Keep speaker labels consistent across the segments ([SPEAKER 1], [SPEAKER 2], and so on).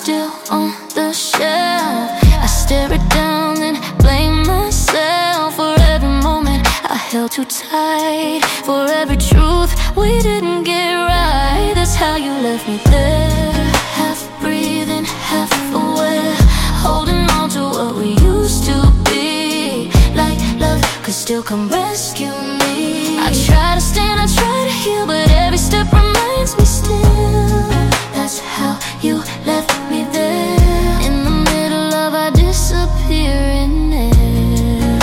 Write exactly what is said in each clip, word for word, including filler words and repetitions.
[SPEAKER 1] still on the shelf. I stare it down and blame myself for every moment I held too tight, for every truth we didn't get right. That's how you left me there, half breathing, half aware, holding on to what we used to be. Like love could still come rescue me. I try to stand, I try to heal, but every step reminds me still. That's how you left me there, in the middle of our disappearing air.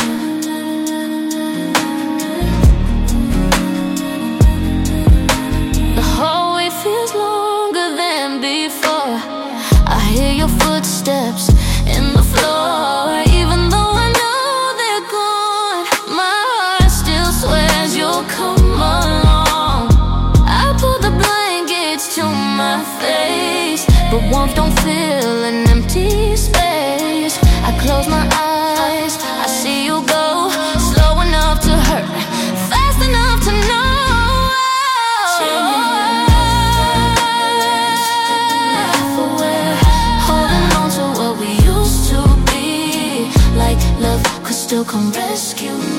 [SPEAKER 1] The hallway feels longer than before. I hear your footsteps in the floor. Even though I know they're gone, my heart still swears you'll come along. I pull the blankets to my face, but warmth don't fill an empty space. I close my eyes, I see you go, slow enough to hurt, fast enough to know. Holding on to what we used to be, like love could still come rescue me.